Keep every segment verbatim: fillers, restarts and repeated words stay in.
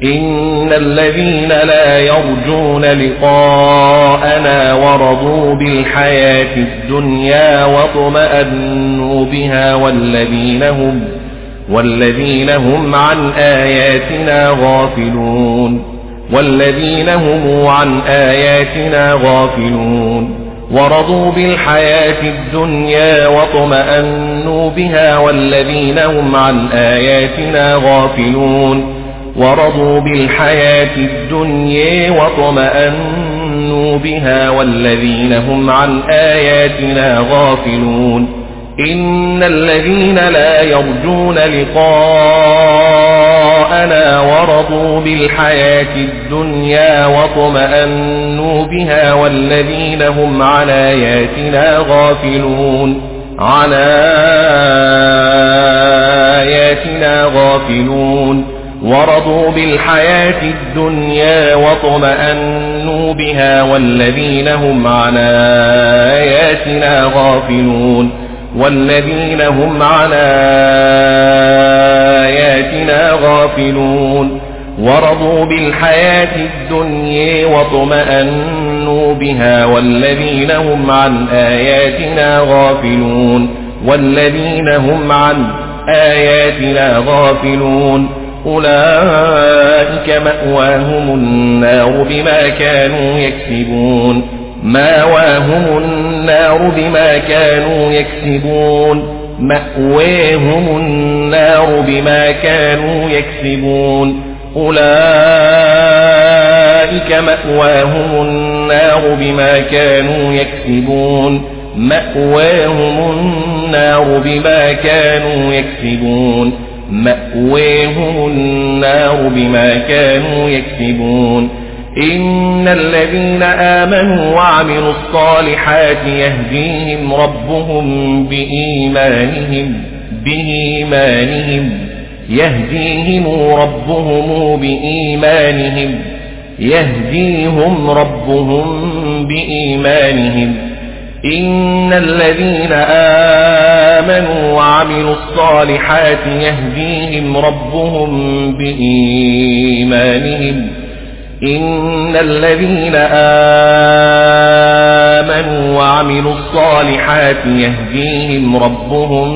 إن الذين لا يرجون لقاءنا ورضوا بالحياة الدنيا واطمأنوا بها والذين هم والذين هم عن آياتنا غافلون والذين هم عن آياتنا غافلون ورضوا بالحياة الدنيا واطمأنوا بها والذين هم عن آياتنا غافلون ورضوا بالحياة الدنيا واطمأنوا بها والذين هم عن آياتنا غافلون إن الذين لا يرجون لقاءنا ورضوا بالحياة الدنيا واطمأنوا بها والذين هم عن آياتنا غافلون عن آياتنا غافلون ورضوا بالحياة الدنيا واطمأنوا بها والذين هم عن آياتنا غافلون والذين هم عن آياتنا غافلون ورضوا بالحياة الدنيا واطمأنوا بها والذين هم عن آياتنا غافلون والذين هم عن آياتنا غافلون أولئك مأواهم النار بما كانوا يكسبون مأواهم النار بما كانوا يكسبون مأواهم النار بما كانوا يكسبون أولئك مأواهم النار بما كانوا يكسبون مأواهم النار بما كانوا يكسبون مأواهم النار بما كانوا يكسبون إن الذين آمنوا وعملوا الصالحات يهديهم ربهم بإيمانهم بإيمانهم يهديهم ربهم بإيمانهم يهديهم ربهم بإيمانهم إن الذين آمنوا وعملوا الصالحات يهديهم ربهم بإيمانهم إن الذين آمنوا وعملوا الصالحات يهديهم ربهم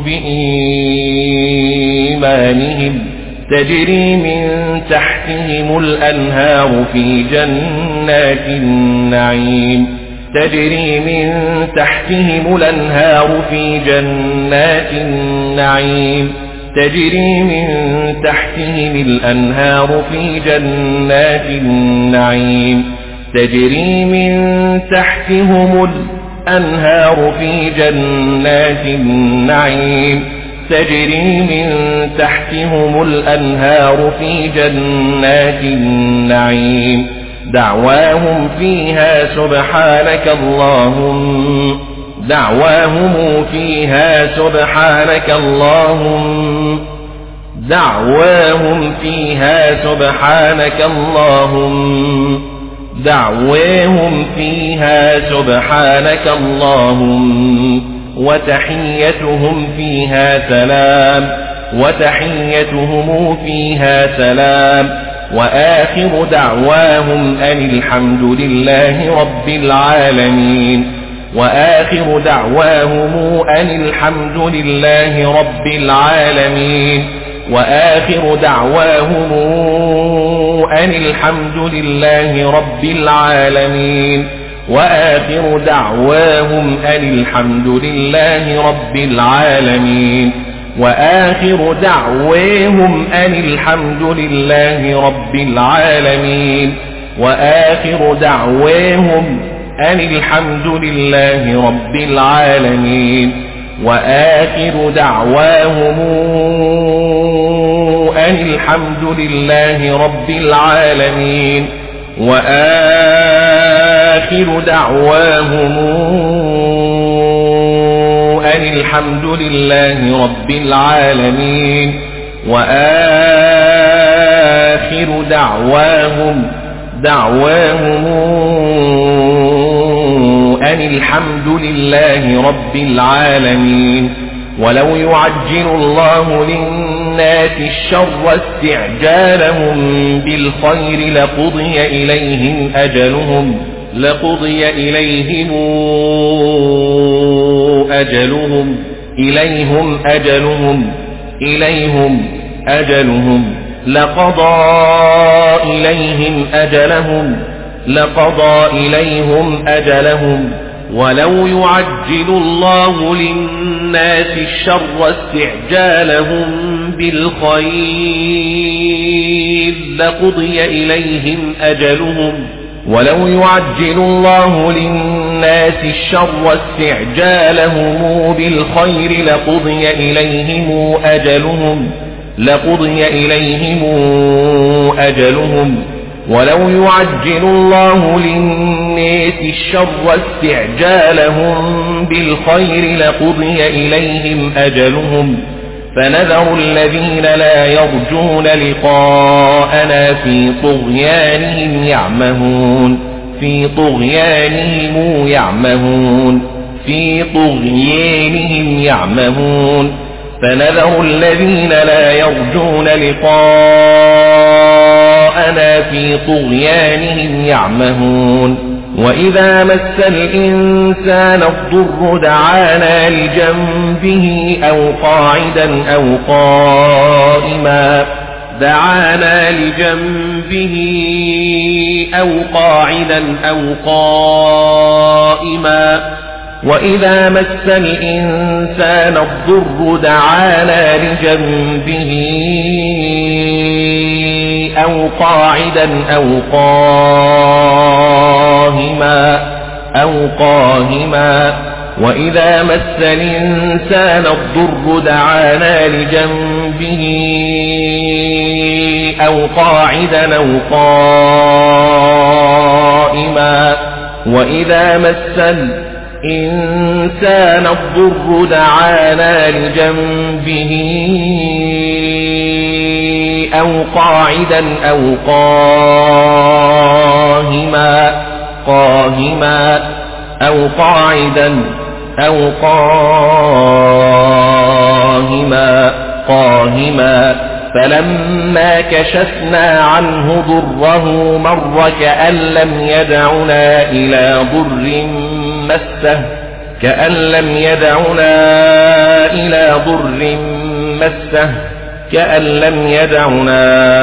بإيمانهم تجري من تحتهم الأنهار في جنات النعيم تجري من تحتهم الأنهار في جنات النعيم تجري من تحتهم الأنهار في جنات النعيم تجري من تحتهم الأنهار في جنات النعيم تجري من تحتهم الأنهار في جنات النعيم دعواهم فيها سبحانك اللهم دعواهم فيها سبحانك اللهم دعواهم فيها سبحانك اللهم دعواهم فيها سبحانك اللهم وتحيتهم فيها سلام وتحيتهم فيها سلام وآخر دعواهم أن الحمد لله رب العالمين وآخر دعواهم أن الحمد لله رب العالمين وآخر دعواهم أن الحمد لله رب العالمين وآخر دعواهم أن الحمد لله رب العالمين وآخر دعواهم أن الحمد لله رب العالمين وآخر دعواهم أن الحمد لله رب العالمين وآخر دعواهم أن الحمد لله رب العالمين وآخر دعواهم أن الحمد لله رب العالمين وآخر دعواهم دعواهم أن الحمد لله رب العالمين ولو يعجل الله للناس للناس الشر استعجالهم بالخير لقضي إليهم أجلهم لقضي إليهم أجلهم إليهم أجلهم إليهم أجلهم لقضى إليهم أجلهم لقضى إليهم أجلهم ولو يعجل الله للناس الشر استعجالهم بالخير لقضي إليهم أجلهم ولو يعجل الله للناس الشر استعجالهم بالخير لقضي إليهم أجلهم لقضي إليهم أجلهم ولو يعجل الله للناس الشر استعجالهم بالخير لقضي إليهم أجلهم فنذر الذين لا يرجون لقاءنا في طغيانهم يعمهون في طغيانهم يعمهون في طغيانهم يعمهون فنذر الذين لا يرجون لقاءنا في طغيانهم يعمهون وإذا مس الإنسان الضر دعانا لجنبه أو قاعدا أو قائما دعانا لجنبه أو قاعدا أو قائما وإذا مس الإنسان الضر دعانا لجنبه أو قاعدا أو قائما أو قائما وإذا مس الإنسان الضر دعانا لجنبه أو قاعدا أو قائما وإذا مس الإنسان الضر دعانا لجنبه أو قاعدا أو قائما قائما أو قاعدا أو قائما قائما فلما كشفنا عنه ضره مر كأن لم يدعنا إلى ضر مسه كأن لم يدعنا إلى ضر مسه كأن لم يدعنا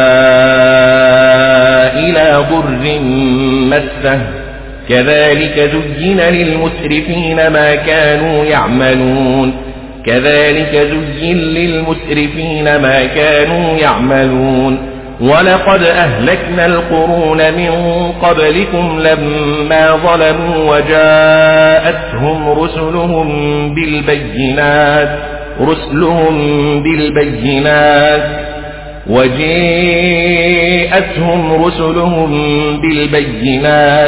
إلى ضر مسه كذلك زين للمسرفين ما كانوا يعملون كذلك زين للمسرفين ما كانوا يعملون ولقد أهلكنا القرون من قبلكم لما ظلموا وجاءتهم رسلهم بالبينات رسلهم بالبينات وجاءتهم رسلهم بالبينات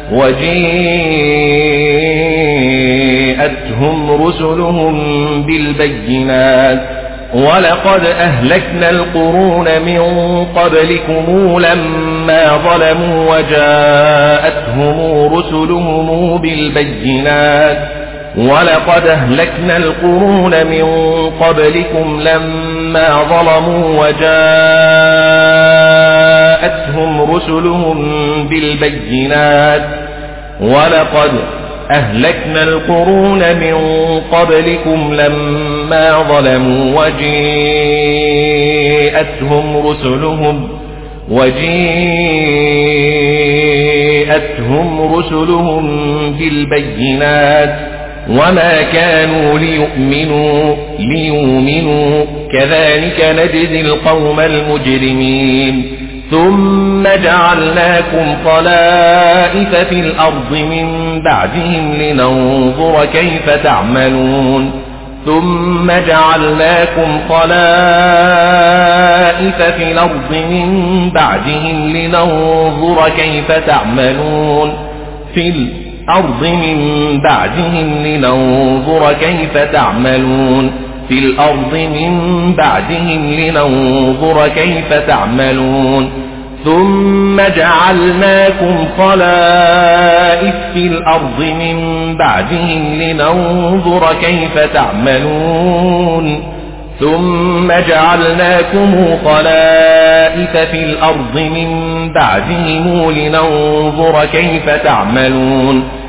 وجاءتهم رسلهم بالبينات ولقد أهلكنا القرون من قبلكم لما ظلموا وجاءتهم رسلهم بالبينات ولقد أهلكنا القرون من قبلكم لما ظلموا وجاءتهم رسلهم بالبينات ولقد أهلكنا القرون من قبلكم لما ظلموا وجاءتهم رسلهم وجاءتهم رسلهم بالبينات وما كانوا ليؤمنوا ليؤمنوا كذلك نجزي القوم المجرمين ثم جعلناكم خلائف في الأرض من بعدهم لننظر كيف تعملون ثم جعلناكم خلائف في الأرض من بعدهم لننظر كيف تعملون في الأرض من بعدهم لننظر كيف تعملون في الأرض من بعدهم لننظر كيف تعملون ثم جعلناكم خلائف في الأرض من بعدهم لننظر كيف تعملون ثم جعلناكم خلائف في الأرض من بعدهم لننظر كيف تعملون